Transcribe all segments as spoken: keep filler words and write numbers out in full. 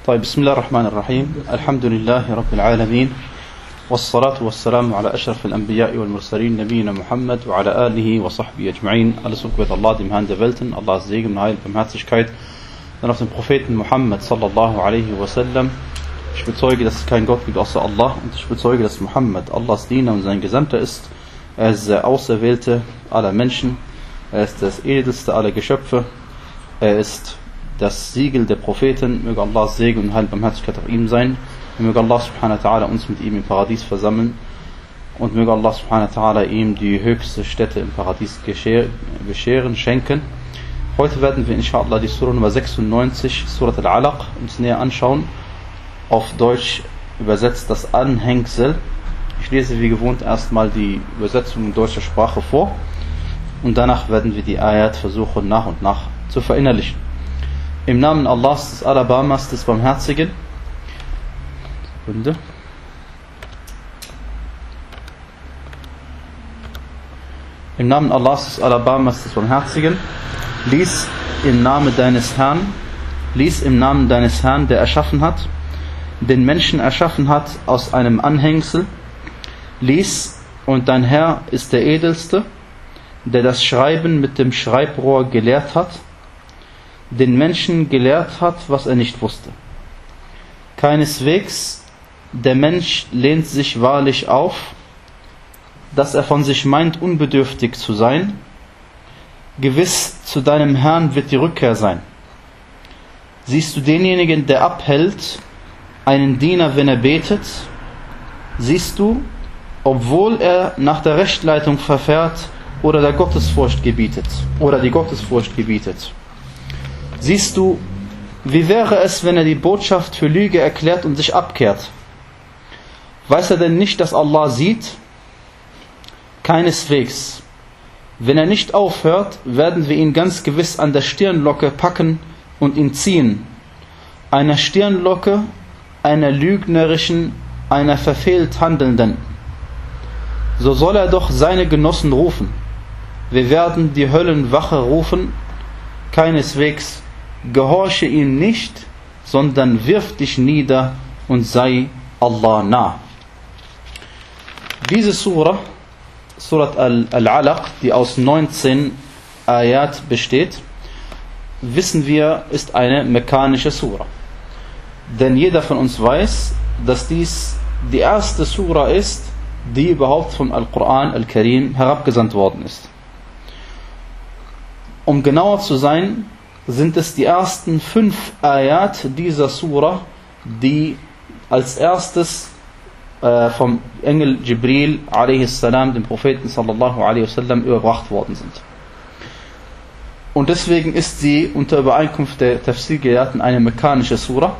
طيب بسم الله الرحمن الرحيم الحمد لله رب العالمين والصلاة والسلام على أشرف الأنبياء والمرسلين نبينا Muhammad وعلى آله وصحبه أجمعين. Alles Lob wird Allah, dem Herrn der Welten, Allahs Segen, Heil, Barmherzigkeit, dann auf den Propheten Muhammad sallallahu alaihi wasallam. Ich bezeuge, dass es keinen Gott gibt außer Allah, und ich bezeuge, dass Muhammad Allahs Diener und sein Gesandter ist. Er ist der Auserwählte aller Menschen, er ist das edelste aller Geschöpfe, er ist das Siegel der Propheten. Möge Allahs Segen und Heil, Barmherzigkeit auf ihm sein. Und möge Allah subhanahu wa ta'ala uns mit ihm im Paradies versammeln. Und möge Allah subhanahu wa ta'ala ihm die höchste Stätte im Paradies bescheren, schenken. Heute werden wir inshallah die Surah Nummer sechsundneunzig, Surat Al-Alaq, uns näher anschauen. Auf Deutsch übersetzt das Anhängsel. Ich lese wie gewohnt erstmal die Übersetzung in deutscher Sprache vor. Und danach werden wir die Ayat versuchen nach und nach zu verinnerlichen. Im Namen Allahs, des Alabamas, des Barmherzigen. Sekunde. Im Namen Allahs, des Alabamas, des Barmherzigen. Lies im Namen deines Herrn, lies im Namen deines Herrn, der erschaffen hat, den Menschen erschaffen hat aus einem Anhängsel. Lies, und dein Herr ist der Edelste, der das Schreiben mit dem Schreibrohr gelehrt hat, den Menschen gelehrt hat, was er nicht wusste. Keineswegs, der Mensch lehnt sich wahrlich auf, dass er von sich meint, unbedürftig zu sein. Gewiss, zu deinem Herrn wird die Rückkehr sein. Siehst du denjenigen, der abhält, einen Diener, wenn er betet? Siehst du, obwohl er nach der Rechtleitung verfährt oder der Gottesfurcht gebietet, oder die Gottesfurcht gebietet? Siehst du, wie wäre es, wenn er die Botschaft für Lüge erklärt und sich abkehrt? Weiß er denn nicht, dass Allah sieht? Keineswegs. Wenn er nicht aufhört, werden wir ihn ganz gewiss an der Stirnlocke packen und ihn ziehen. Einer Stirnlocke, einer lügnerischen, einer verfehlt Handelnden. So soll er doch seine Genossen rufen. Wir werden die Höllenwache rufen. Keineswegs, gehorche ihm nicht, sondern wirf dich nieder und sei Allah nah. Diese Surah, Surat Al-Alaq, die aus neunzehn Ayat besteht, wissen wir, ist eine mekkanische Surah. Denn jeder von uns weiß, dass dies die erste Surah ist, die überhaupt vom Al-Quran Al-Karim herabgesandt worden ist. Um genauer zu sein, sind es die ersten fünf Ayat dieser Surah, die als erstes äh, vom Engel Jibril a.s., dem Propheten sallallahu alaihi wasallam, überbracht worden sind. Und deswegen ist sie unter Übereinkunft der Tafsir-Gelehrten eine mekkanische Surah.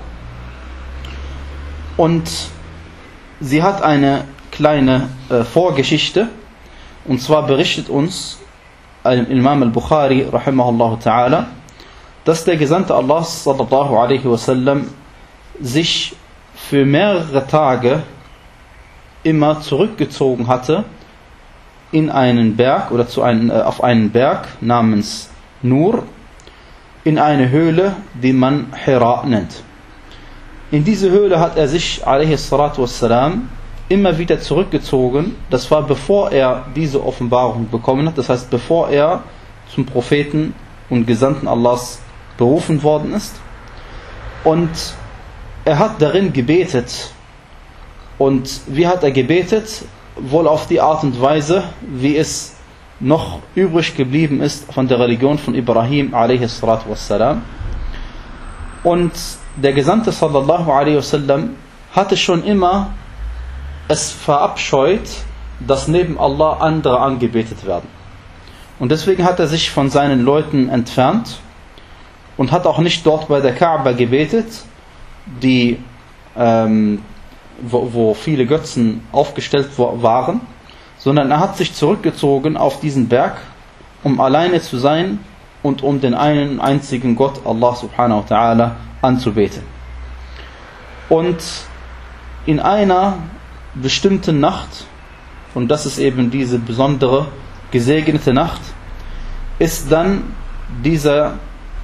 Und sie hat eine kleine äh, Vorgeschichte. Und zwar berichtet uns Imam al-Bukhari rahimahullah ta'ala, dass der Gesandte Allahs sallallahu alaihi wasallam sich für mehrere Tage immer zurückgezogen hatte in einen Berg oder zu einem, äh, auf einen Berg namens Nur, in eine Höhle, die man Hira nennt. In diese Höhle hat er sich alaihi salatu wassalam immer wieder zurückgezogen. Das war bevor er diese Offenbarung bekommen hat, das heißt bevor er zum Propheten und Gesandten Allahs berufen worden ist. Und er hat darin gebetet. Und wie hat er gebetet? Wohl auf die Art und Weise, wie es noch übrig geblieben ist von der Religion von Ibrahim alaihi salatu wassalam. Und der Gesandte sallallahu alaihi wasallam hatte schon immer es verabscheut, dass neben Allah andere angebetet werden. Und deswegen hat er sich von seinen Leuten entfernt und hat auch nicht dort bei der Kaaba gebetet, die, ähm, wo, wo viele Götzen aufgestellt waren, sondern er hat sich zurückgezogen auf diesen Berg, um alleine zu sein und um den einen einzigen Gott, Allah subhanahu wa ta'ala, anzubeten. Und in einer bestimmten Nacht, und das ist eben diese besondere, gesegnete Nacht, ist dann dieser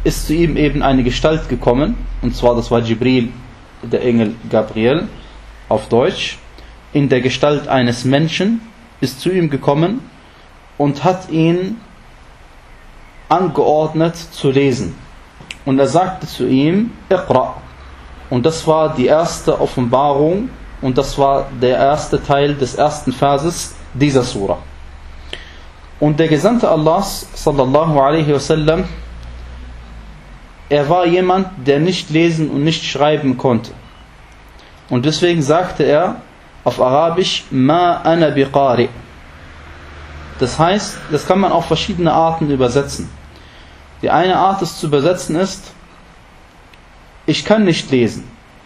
ist zu ihm eben eine Gestalt gekommen, und zwar das war Jibril, der Engel Gabriel auf Deutsch, in der Gestalt eines Menschen, ist zu ihm gekommen und hat ihn angeordnet zu lesen. Und er sagte zu ihm, Iqra. Und das war die erste Offenbarung und das war der erste Teil des ersten Verses dieser Surah. Und der Gesandte Allahs, sallallahu alaihi wasallam, er war jemand, der nicht lesen und nicht schreiben konnte. Und deswegen sagte er auf Arabisch, Ma ana biqari. Das heißt, das kann man auf verschiedene Arten übersetzen. Die eine Art, es zu übersetzen, ist, ich kann nicht lesen.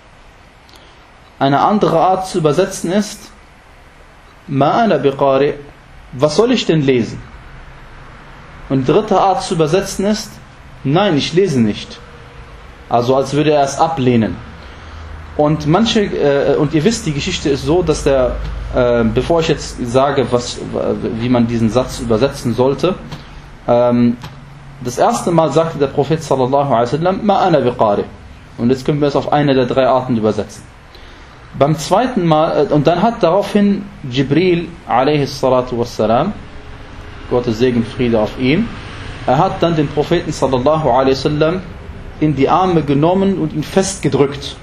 Eine andere Art zu übersetzen ist, Ma ana biqari, was soll ich denn lesen? Und die dritte Art zu übersetzen ist, nein, ich lese nicht. Also als würde er es ablehnen. Und manche, äh, und ihr wisst, die Geschichte ist so, dass der, äh, bevor ich jetzt sage, was, wie man diesen Satz übersetzen sollte, ähm, das erste Mal sagte der Prophet sallallahu alaihi wasallam, Ma ana biqari. Und jetzt können wir es auf eine der drei Arten übersetzen. Beim zweiten Mal, und dann hat daraufhin Jibril alaihi salatu wassalam, Gottes Segen, Friede auf ihn, er hat dann den Propheten sallallahu alaihi wasallam in die Arme genommen und ihn festgedrückt,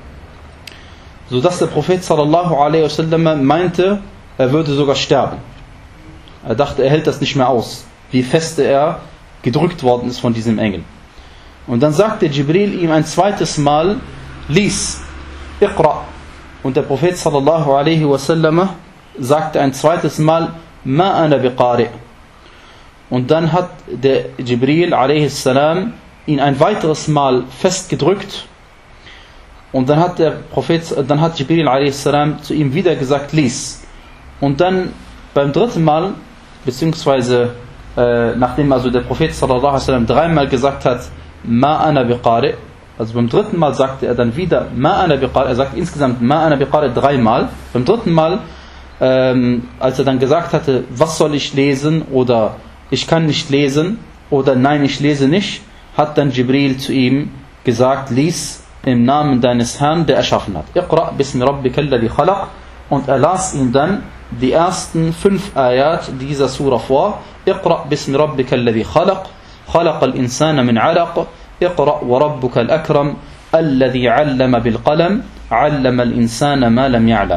sodass der Prophet sallallahu alaihi wasallam meinte, er würde sogar sterben. Er dachte, er hält das nicht mehr aus, wie feste er gedrückt worden ist von diesem Engel. Und dann sagte Jibril ihm ein zweites Mal, lies, Iqra. Und der Prophet sallallahu alaihi wasallam sagte ein zweites Mal, Ma ana biqari. Und dann hat der Jibril alaihi salam ihn ein weiteres Mal festgedrückt. Und dann hat der Prophet, dann hat Jibril alaihi salam zu ihm wieder gesagt, lies. Und dann beim dritten Mal, beziehungsweise äh, nachdem also der Prophet sallallahu alaihi wasallam dreimal gesagt hat, Ma ana biqari, also beim dritten Mal sagte er dann wieder Ma ana biqari, er sagt insgesamt Ma ana biqari dreimal. Beim dritten Mal, ähm, als er dann gesagt hatte, was soll ich lesen oder ich kann nicht lesen oder nein, ich lese nicht, hat dann Jibril zu ihm gesagt, lies im Namen deines Herrn, der erschaffen hat. Iqra bismi rabbika alladhi khalaq. Und er las ihm dann die ersten fünf Ayat dieser Surah vor. Iqra bismi rabbika alladhi khalaq. خلق الإنسان من علق اقرأ وربك الأكرم الذي علم بالقلم علم الإنسان ما لم يعلم.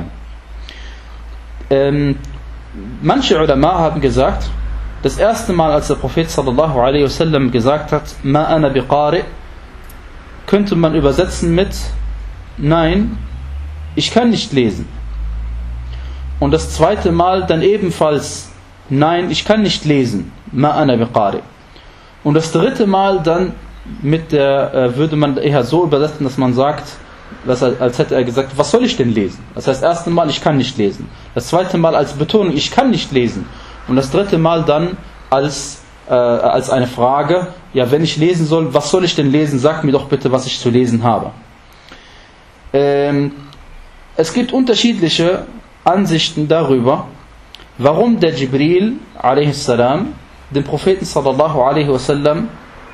Ähm, manche Ulama haben gesagt, das erste Mal, als der Prophet sallallahu alaihi wasallam gesagt hat, Ma ana biqari, könnte man übersetzen mit, nein, ich kann nicht lesen. Und das zweite Mal dann ebenfalls, nein, ich kann nicht lesen, Ma ana biqari. Und das dritte Mal dann mit der, äh, würde man eher so übersetzen, dass man sagt, dass er, als hätte er gesagt, was soll ich denn lesen? Das heißt, das erste Mal, ich kann nicht lesen. Das zweite Mal als Betonung, ich kann nicht lesen. Und das dritte Mal dann als, äh, als eine Frage, ja, wenn ich lesen soll, was soll ich denn lesen? Sag mir doch bitte, was ich zu lesen habe. Ähm, es gibt unterschiedliche Ansichten darüber, warum der Jibril alaihi salam den Propheten sallallahu alaihi wasallam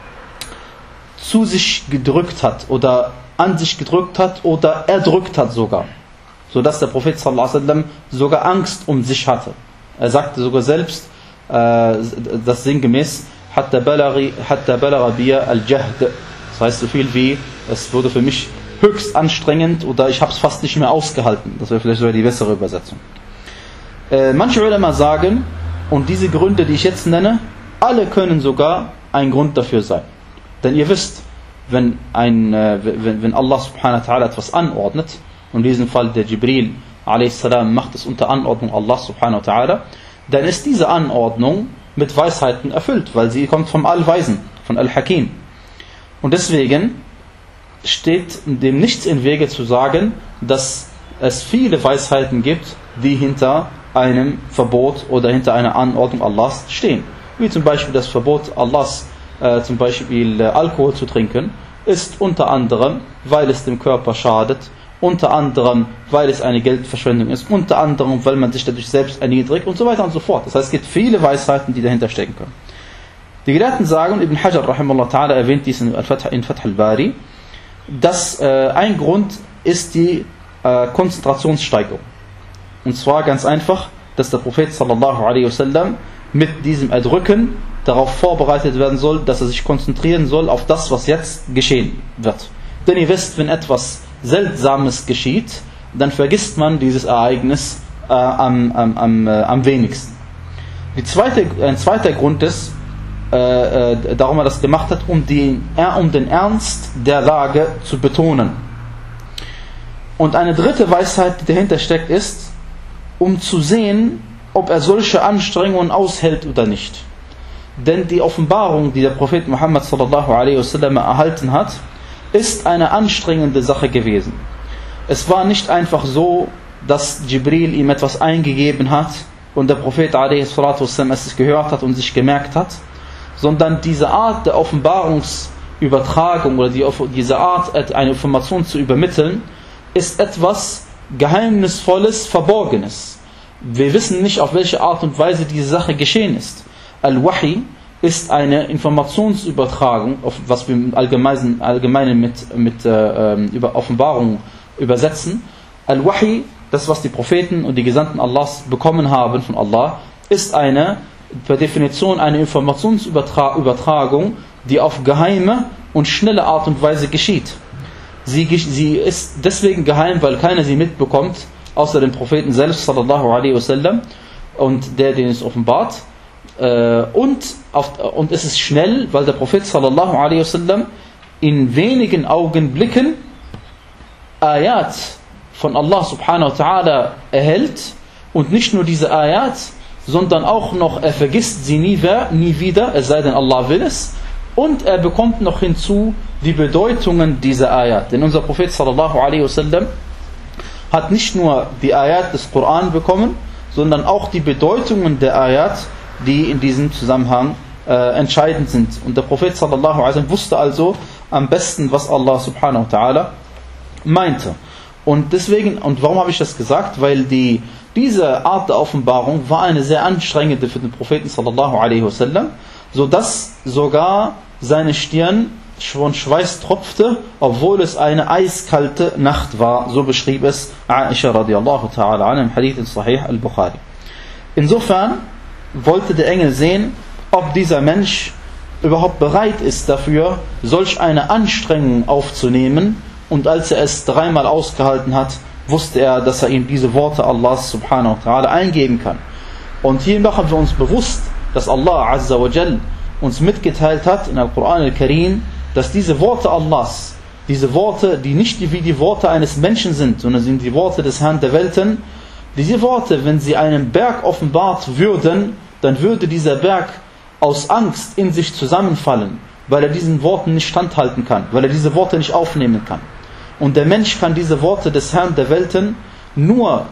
zu sich gedrückt hat oder an sich gedrückt hat oder erdrückt hat sogar, sodass der Prophet sallallahu alaihi wasallam sogar Angst um sich hatte. Er sagte sogar selbst, äh, das sinngemäß, hatta balaghi hatta balagha biya al-jahd. Das heißt so viel wie, es wurde für mich höchst anstrengend oder ich habe es fast nicht mehr ausgehalten. Das wäre vielleicht sogar die bessere Übersetzung. Äh, manche Ulama sagen, und diese Gründe, die ich jetzt nenne, alle können sogar ein Grund dafür sein. Denn ihr wisst, wenn, ein, äh, wenn, wenn Allah subhanahu wa ta'ala etwas anordnet, und in diesem Fall der Jibril a.s. macht es unter Anordnung Allah subhanahu wa ta'ala, dann ist diese Anordnung mit Weisheiten erfüllt, weil sie kommt vom Allweisen, von Al-Hakim. Und deswegen steht dem nichts im Wege zu sagen, dass es viele Weisheiten gibt, die hinter einem Verbot oder hinter einer Anordnung Allahs stehen. Wie zum Beispiel das Verbot Allahs, äh, zum Beispiel äh, Alkohol zu trinken, ist unter anderem, weil es dem Körper schadet, unter anderem, weil es eine Geldverschwendung ist, unter anderem, weil man sich dadurch selbst erniedrigt und so weiter und so fort. Das heißt, es gibt viele Weisheiten, die dahinter stecken können. Die Gelehrten sagen, Ibn Hajar rahimahullah ta'ala erwähnt dies in Fath al-Bari, dass äh, ein Grund ist die äh, Konzentrationssteigerung. Und zwar ganz einfach, dass der Prophet sallallahu alaihi wasallam mit diesem Erdrücken darauf vorbereitet werden soll, dass er sich konzentrieren soll auf das, was jetzt geschehen wird. Denn ihr wisst, wenn etwas Seltsames geschieht, dann vergisst man dieses Ereignis äh, am, am, am, äh, am wenigsten. Die zweite, ein zweiter Grund ist, äh, äh, darum er das gemacht hat, um, die, äh, um den Ernst der Lage zu betonen. Und eine dritte Weisheit, die dahinter steckt, ist, um zu sehen, ob er solche Anstrengungen aushält oder nicht. Denn die Offenbarung, die der Prophet Muhammad sallallahu alaihi wasallam erhalten hat, ist eine anstrengende Sache gewesen. Es war nicht einfach so, dass Jibril ihm etwas eingegeben hat und der Prophet alaihi wasallam es gehört hat und sich gemerkt hat, sondern diese Art der Offenbarungsübertragung oder die, diese Art, eine Information zu übermitteln, ist etwas Geheimnisvolles, Verborgenes. Wir wissen nicht, auf welche Art und Weise diese Sache geschehen ist. Al-Wahi ist eine Informationsübertragung, was wir im Allgemeinen, Allgemeinen mit, mit äh, über Offenbarung übersetzen. Al-Wahi, das was die Propheten und die Gesandten Allahs bekommen haben von Allah, ist eine, per Definition eine Informationsübertragung, die auf geheime und schnelle Art und Weise geschieht. Sie, sie ist deswegen geheim, weil keiner sie mitbekommt, außer dem Propheten selbst, sallallahu alaihi wasallam, und der, den es offenbart. Und, auf, und es ist schnell, weil der Prophet sallallahu alaihi wasallam in wenigen Augenblicken Ayat von Allah subhanahu wa ta'ala erhält, und nicht nur diese Ayat, sondern auch noch, er vergisst sie nie, nie wieder, es sei denn Allah will es, und er bekommt noch hinzu die Bedeutungen dieser Ayat. Denn unser Prophet sallallahu alaihi wasallam hat nicht nur die Ayat des Koran bekommen, sondern auch die Bedeutungen der Ayat, die in diesem Zusammenhang äh, entscheidend sind. Und der Prophet sallallahu alaihi wasallam wusste also am besten, was Allah subhanahu wa ta'ala meinte. Und deswegen, und warum habe ich das gesagt? Weil die, diese Art der Offenbarung war eine sehr anstrengende für den Propheten sallallahu alaihi wasallam, sodass sogar seine Stirn von Schweiß tropfte, obwohl es eine eiskalte Nacht war. So beschrieb es Aisha radiallahu ta'ala an im Hadith in Sahih al-Bukhari. Insofern wollte der Engel sehen, ob dieser Mensch überhaupt bereit ist dafür, solch eine Anstrengung aufzunehmen. Und als er es dreimal ausgehalten hat, wusste er, dass er ihm diese Worte Allahs subhanahu wa ta'ala eingeben kann. Und hier machen wir uns bewusst, dass Allah azza wa jal uns mitgeteilt hat in Al-Quran al-Karim, dass diese Worte Allahs, diese Worte, die nicht wie die Worte eines Menschen sind, sondern sind die Worte des Herrn der Welten, diese Worte, wenn sie einem Berg offenbart würden, dann würde dieser Berg aus Angst in sich zusammenfallen, weil er diesen Worten nicht standhalten kann, weil er diese Worte nicht aufnehmen kann. Und der Mensch kann diese Worte des Herrn der Welten nur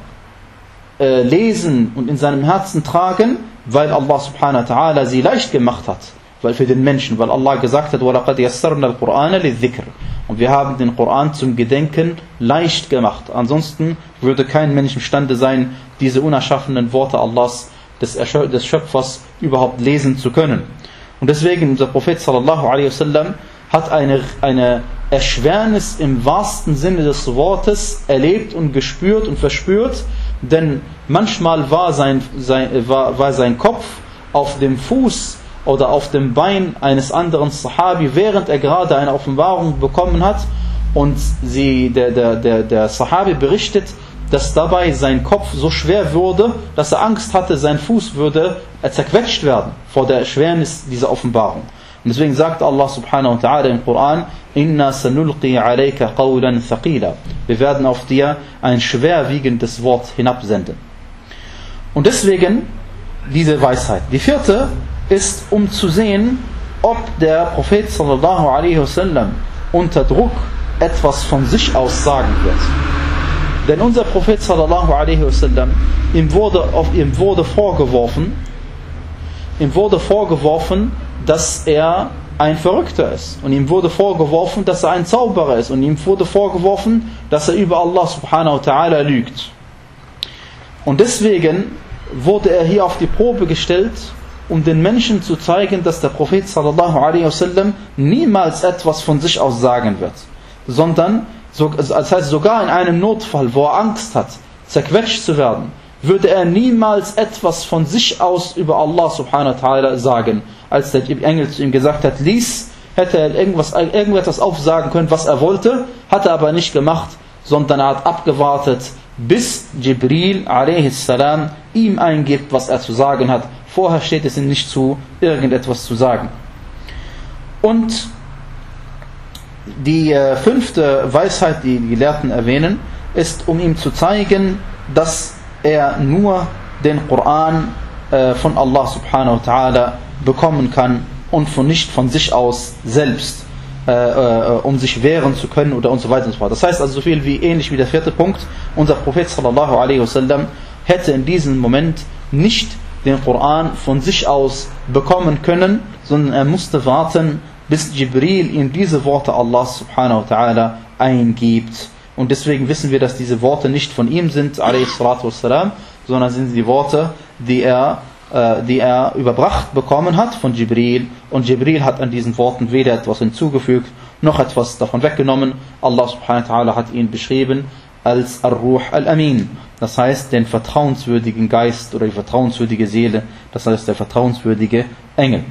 äh, lesen und in seinem Herzen tragen, weil Allah subhanahu wa ta'ala sie leicht gemacht hat, weil für den Menschen, weil Allah gesagt hat, وَلَقَدْ يَسَّرْنَا الْقُرْآنَ لِلذِّكْرِ, und wir haben den Koran zum Gedenken leicht gemacht. Ansonsten würde kein Mensch imstande sein, diese unerschaffenen Worte Allahs, des, des Schöpfers, überhaupt lesen zu können. Und deswegen, unser Prophet sallallahu alaihi wasallam hat eine, eine Erschwernis im wahrsten Sinne des Wortes erlebt und gespürt und verspürt, denn manchmal war sein, sein, war, war sein Kopf auf dem Fuß oder auf dem Bein eines anderen Sahabi, während er gerade eine Offenbarung bekommen hat, und sie, der, der, der, der Sahabi berichtet, dass dabei sein Kopf so schwer wurde, dass er Angst hatte, sein Fuß würde zerquetscht werden vor der Erschwernis dieser Offenbarung. Und deswegen sagt Allah subhanahu wa ta'ala im Koran, Inna sanulqi alayka qawlan thaqila, wir werden auf dir ein schwerwiegendes Wort hinabsenden. Und deswegen diese Weisheit. Die vierte ist, um zu sehen, ob der Prophet sallallahu alaihi wasallam unter Druck etwas von sich aus sagen wird. Denn unser Prophet sallallahu alaihi wasallam, ihm wurde, auf, ihm wurde vorgeworfen, ihm wurde vorgeworfen, dass er ein Verrückter ist. Und ihm wurde vorgeworfen, dass er ein Zauberer ist. Und ihm wurde vorgeworfen, dass er über Allah subhanahu wa ta'ala lügt. Und deswegen wurde er hier auf die Probe gestellt, um den Menschen zu zeigen, dass der Prophet sallallahu alaihi wasallam niemals etwas von sich aus sagen wird, sondern, das heißt sogar in einem Notfall, wo er Angst hat, zerquetscht zu werden, würde er niemals etwas von sich aus über Allah subhanahu wa ta'ala sagen. Als der Engel zu ihm gesagt hat, lies, hätte er irgendwas, irgendetwas aufsagen können, was er wollte, hat er aber nicht gemacht, sondern er hat abgewartet, bis Jibril a.s. ihm eingibt, was er zu sagen hat. Vorher steht es ihm nicht zu, irgendetwas zu sagen. Und die äh, fünfte Weisheit, die die Gelehrten erwähnen, ist, um ihm zu zeigen, dass er nur den Koran äh, von Allah subhanahu wa ta'ala bekommen kann und von nicht von sich aus selbst, äh, äh, um sich wehren zu können oder und so weiter und so fort. Das heißt also so viel wie, ähnlich wie der vierte Punkt, unser Prophet sallallahu alaihi wasallam hätte in diesem Moment nicht den Koran von sich aus bekommen können, sondern er musste warten, bis Jibril ihm diese Worte Allah subhanahu wa ta'ala eingibt. Und deswegen wissen wir, dass diese Worte nicht von ihm sind, alayhi salatu wassalam, sondern sind die Worte, die er, äh, die er überbracht bekommen hat von Jibril. Und Jibril hat an diesen Worten weder etwas hinzugefügt, noch etwas davon weggenommen. Allah subhanahu wa ta'ala hat ihn beschrieben als Ar-Ruh al-Amin. Das heißt, den vertrauenswürdigen Geist oder die vertrauenswürdige Seele, das heißt der vertrauenswürdige Engel.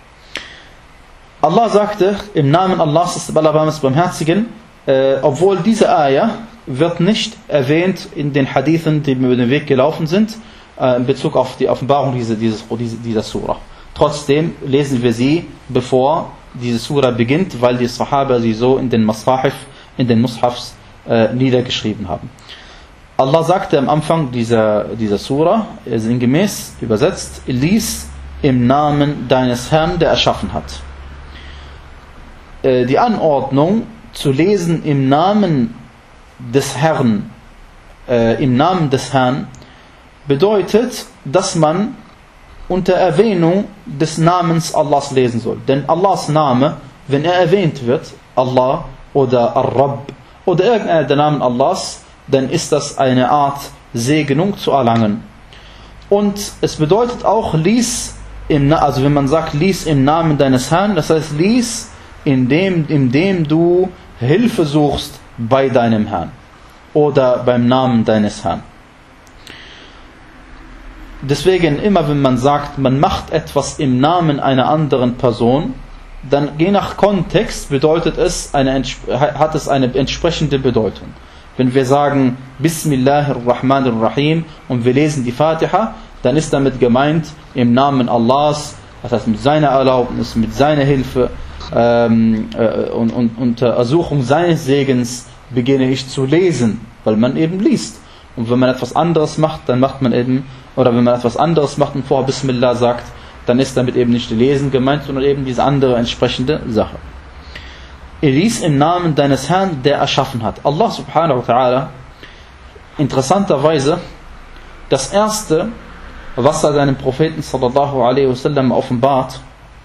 Allah sagte, im Namen Allahs des Allerbarmers Barmherzigen, äh, obwohl diese Ayah wird nicht erwähnt in den Hadithen, die über den Weg gelaufen sind, äh, in Bezug auf die Offenbarung dieser, dieses, dieser Surah. Trotzdem lesen wir sie, bevor diese Surah beginnt, weil die Sahaba sie so in den Masahif, in den Mushafs äh, niedergeschrieben haben. Allah sagte am Anfang dieser, dieser Surah, sinngemäß übersetzt, lies im Namen deines Herrn, der erschaffen hat. Äh, die Anordnung zu lesen im Namen des Herrn, äh, im Namen des Herrn, bedeutet, dass man unter Erwähnung des Namens Allahs lesen soll. Denn Allahs Name, wenn er erwähnt wird, Allah oder Ar-Rabb oder irgendeiner der Namen Allahs, dann ist das eine Art Segnung zu erlangen. Und es bedeutet auch, lies, im, also wenn man sagt, lies im Namen deines Herrn, das heißt, lies, indem, indem du Hilfe suchst bei deinem Herrn oder beim Namen deines Herrn. Deswegen, immer wenn man sagt, man macht etwas im Namen einer anderen Person, dann je nach Kontext bedeutet es eine, hat es eine entsprechende Bedeutung. Wenn wir sagen Bismillahirrahmanirrahim und wir lesen die Fatiha, dann ist damit gemeint im Namen Allahs, das heißt mit seiner Erlaubnis, mit seiner Hilfe ähm, äh, und, und unter Ersuchung seines Segens beginne ich zu lesen, weil man eben liest. Und wenn man etwas anderes macht, dann macht man eben, oder wenn man etwas anderes macht und vorher Bismillah sagt, dann ist damit eben nicht Lesen gemeint, sondern eben diese andere entsprechende Sache. Lies im Namen deines Herrn, der erschaffen hat. Allah subhanahu wa ta'ala, interessanterweise, das erste, was er seinem Propheten sallallahu alaihi wasallam offenbart,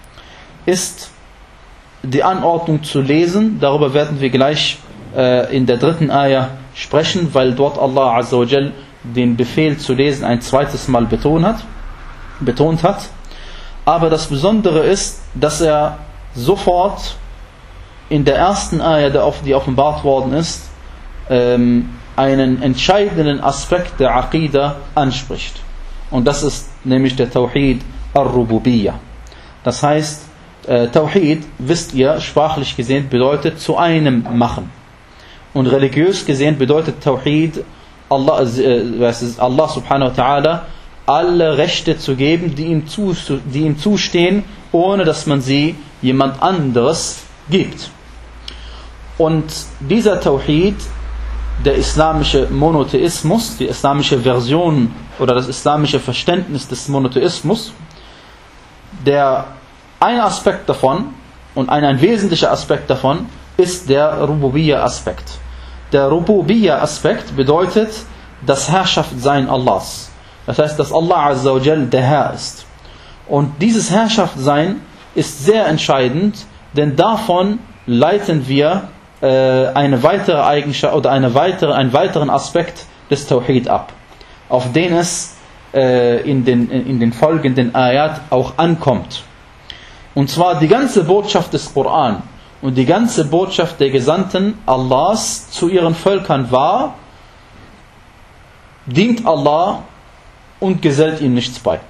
ist die Anordnung zu lesen. Darüber werden wir gleich äh, in der dritten Ayah sprechen, weil dort Allah azza wa jal den Befehl zu lesen ein zweites Mal betont hat, betont hat. Aber das Besondere ist, dass er sofort in der ersten Ayah, die offenbart worden ist, einen entscheidenden Aspekt der Aqidah anspricht. Und das ist nämlich der Tawhid ar-Rububiyyah. Das heißt, Tawhid, wisst ihr, sprachlich gesehen bedeutet zu einem machen. Und religiös gesehen bedeutet Tawhid, Allah, äh, Allah subhanahu wa ta'ala alle Rechte zu geben, die ihm, zu, die ihm zustehen, ohne dass man sie jemand anderes gibt. Und dieser Tawhid, der islamische Monotheismus, die islamische Version oder das islamische Verständnis des Monotheismus, der ein Aspekt davon und ein, ein wesentlicher Aspekt davon ist der Rububiyya-Aspekt. Der Rububiyya-Aspekt bedeutet das Herrschaftsein Allahs. Das heißt, dass Allah azza wa jal der Herr ist. Und dieses Herrschaftsein ist sehr entscheidend, denn davon leiten wir äh, eine weitere Eigenschaft oder eine weitere, einen weiteren Aspekt des Tawhid ab, auf den es äh, in, den, in den folgenden Ayat auch ankommt. Und zwar die ganze Botschaft des Koran und die ganze Botschaft der Gesandten Allahs zu ihren Völkern war: dient Allah und gesellt ihm nichts bei.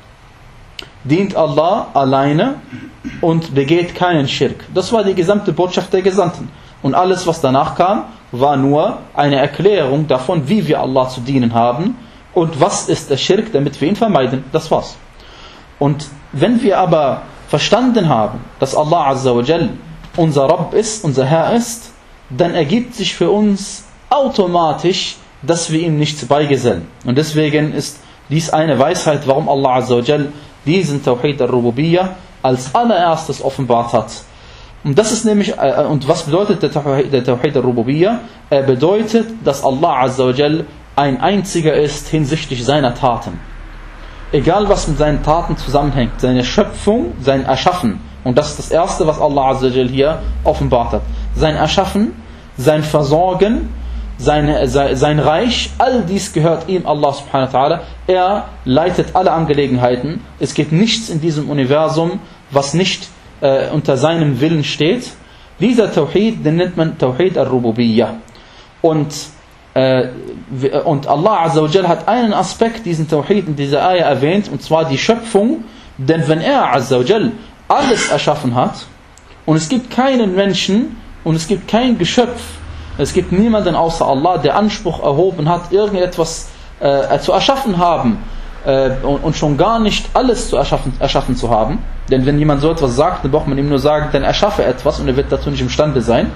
Dient Allah alleine und begeht keinen Schirk. Das war die gesamte Botschaft der Gesandten. Und alles, was danach kam, war nur eine Erklärung davon, wie wir Allah zu dienen haben und was ist der Schirk, damit wir ihn vermeiden. Das war's. Und wenn wir aber verstanden haben, dass Allah Azza wa Jal unser Rabb ist, unser Herr ist, dann ergibt sich für uns automatisch, dass wir ihm nichts beigesellen. Und deswegen ist dies eine Weisheit, warum Allah Azza wa Jal diesen Tawhid al-Rububiyyah als allererstes offenbart hat. Und das ist nämlich, äh, und was bedeutet der Tawhid, der Tawhid al-Rububiyyah? Er bedeutet, dass Allah Azza wa Jal ein einziger ist hinsichtlich seiner Taten. Egal was mit seinen Taten zusammenhängt, seine Schöpfung, sein Erschaffen. Und das ist das Erste, was Allah Azza wa Jal hier offenbart hat. Sein Erschaffen, sein Versorgen, Sein, sein Reich, all dies gehört ihm, Allah subhanahu wa ta'ala. Er leitet alle Angelegenheiten. Es gibt nichts in diesem Universum, was nicht äh, unter seinem Willen steht. Dieser Tawhid, den nennt man Tawhid al-Rububiyyah. Und, äh, und Allah Azza wa Jal hat einen Aspekt, diesen Tawhid in dieser Ayah erwähnt, und zwar die Schöpfung. Denn wenn er Azza wa Jal alles erschaffen hat, und es gibt keinen Menschen, und es gibt kein Geschöpf, es gibt niemanden außer Allah, der Anspruch erhoben hat, irgendetwas äh, zu erschaffen haben äh, und, und schon gar nicht alles zu erschaffen, erschaffen zu haben. Denn wenn jemand so etwas sagt, dann braucht man ihm nur sagen, dann erschaffe etwas und er wird dazu nicht imstande sein.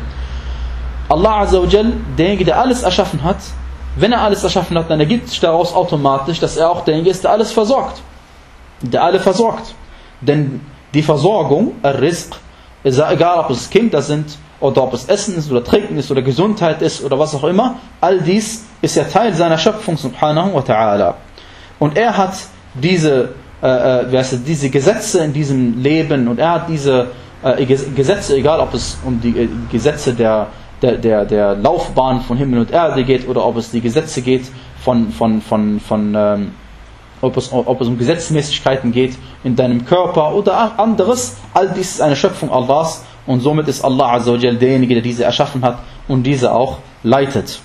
Allah Azza wa Jal, derjenige, der alles erschaffen hat, wenn er alles erschaffen hat, dann ergibt sich daraus automatisch, dass er auch derjenige ist, der alles versorgt. Der alle versorgt. Denn die Versorgung, Ar-Rizq, egal ob es Kinder sind, oder ob es Essen ist, oder Trinken ist, oder Gesundheit ist, oder was auch immer, all dies ist ja Teil seiner Schöpfung, subhanahu wa ta'ala. Und er hat diese, äh, wie heißt es, diese Gesetze in diesem Leben, und er hat diese äh, Gesetze, egal ob es um die äh, Gesetze der, der, der, der Laufbahn von Himmel und Erde geht, oder ob es die Gesetze geht von, von, von, von ähm, ob es, ob es um Gesetzmäßigkeiten geht in deinem Körper oder anderes, all dies ist eine Schöpfung Allahs. Und somit ist Allah Azza wa Jal derjenige, der diese erschaffen hat und diese auch leitet.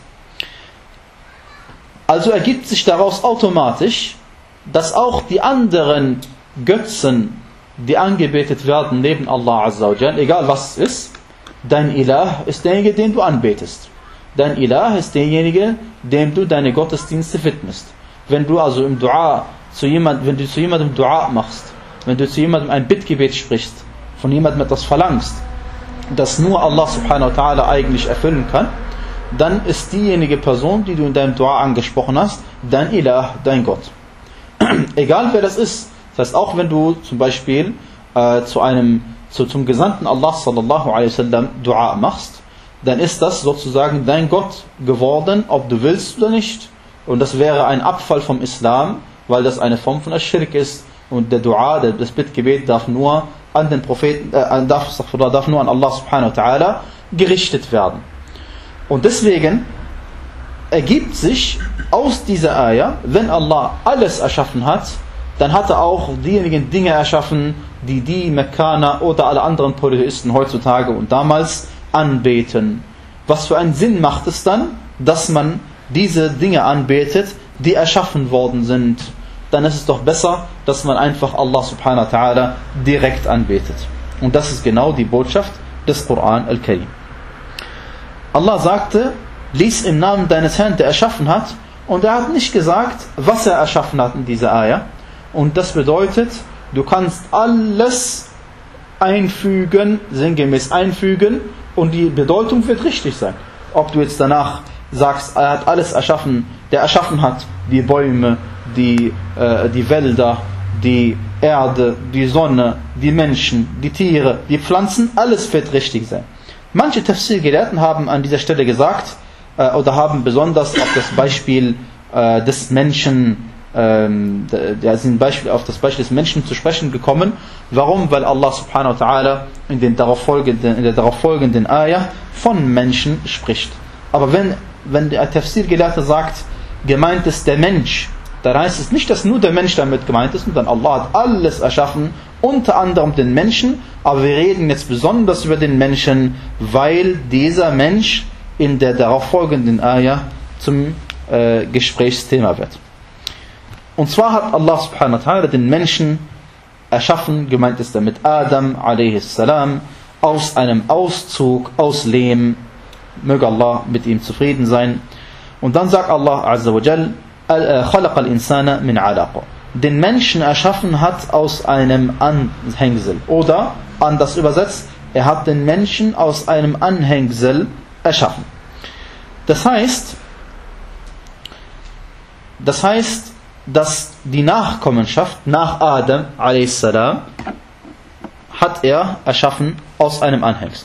Also ergibt sich daraus automatisch, dass auch die anderen Götzen, die angebetet werden neben Allah Azza wa Jal, egal was es ist, dein Ilah ist derjenige, den du anbetest. Dein Ilah ist derjenige, dem du deine Gottesdienste widmest. Wenn du also im Dua zu jemand, wenn du zu jemandem Dua machst, wenn du zu jemandem ein Bittgebet sprichst, von jemandem etwas verlangst, das nur Allah subhanahu wa ta'ala eigentlich erfüllen kann, dann ist diejenige Person, die du in deinem Dua angesprochen hast, dein Ilah, dein Gott. Egal wer das ist. Das heißt, auch wenn du zum Beispiel äh, zu einem, zu, zum Gesandten Allah sallallahu alaihi wasallam Dua machst, dann ist das sozusagen dein Gott geworden, ob du willst oder nicht. Und das wäre ein Abfall vom Islam, weil das eine Form von Aschirk ist. Und der Dua, das Bittgebet darf nur an den Propheten, äh, darf, darf nur an Allah subhanahu wa ta'ala gerichtet werden. Und deswegen ergibt sich aus dieser Ayah, wenn Allah alles erschaffen hat, dann hat er auch diejenigen Dinge erschaffen, die die Mekkaner oder alle anderen Polytheisten heutzutage und damals anbeten. Was für einen Sinn macht es dann, dass man diese Dinge anbetet, die erschaffen worden sind? Dann ist es doch besser, dass man einfach Allah subhanahu wa ta'ala direkt anbetet. Und das ist genau die Botschaft des Koran al-Karim. Allah sagte, lies im Namen deines Herrn, der erschaffen hat, und er hat nicht gesagt, was er erschaffen hat in dieser Ayah. Und das bedeutet, du kannst alles einfügen, sinngemäß einfügen, und die Bedeutung wird richtig sein. Ob du jetzt danach sagst, er hat alles erschaffen, der erschaffen hat die Bäume, die, äh, die Wälder, die Erde, die Sonne, die Menschen, die Tiere, die Pflanzen, alles wird richtig sein. Manche Tafsir-Gelehrten haben an dieser Stelle gesagt, äh, oder haben besonders auf das Beispiel äh, des Menschen, ähm, der sind Beispiel, auf das Beispiel des Menschen zu sprechen gekommen. Warum? Weil Allah subhanahu wa ta'ala in, den darauf folgenden, in der darauf folgenden Ayah von Menschen spricht. Aber wenn, wenn der Tafsir-Gelehrte sagt, gemeint ist der Mensch, dann heißt es nicht, dass nur der Mensch damit gemeint ist, und dann Allah hat alles erschaffen, unter anderem den Menschen, aber wir reden jetzt besonders über den Menschen, weil dieser Mensch in der darauffolgenden Ayah zum äh, Gesprächsthema wird. Und zwar hat Allah subhanahu wa ta'ala den Menschen erschaffen, gemeint ist damit Adam a.s. aus einem Auszug aus Lehm, möge Allah mit ihm zufrieden sein. Und dann sagt Allah azza wa jal, خَلَقَ الْإِنسَانَ مِنْ عَلَقَ, den Menschen erschaffen hat aus einem Anhängsel. Oder, anders übersetzt, er hat den Menschen aus einem Anhängsel erschaffen. Das heißt, das heißt, dass die Nachkommenschaft nach Adam a.s. hat er erschaffen aus einem Anhängsel.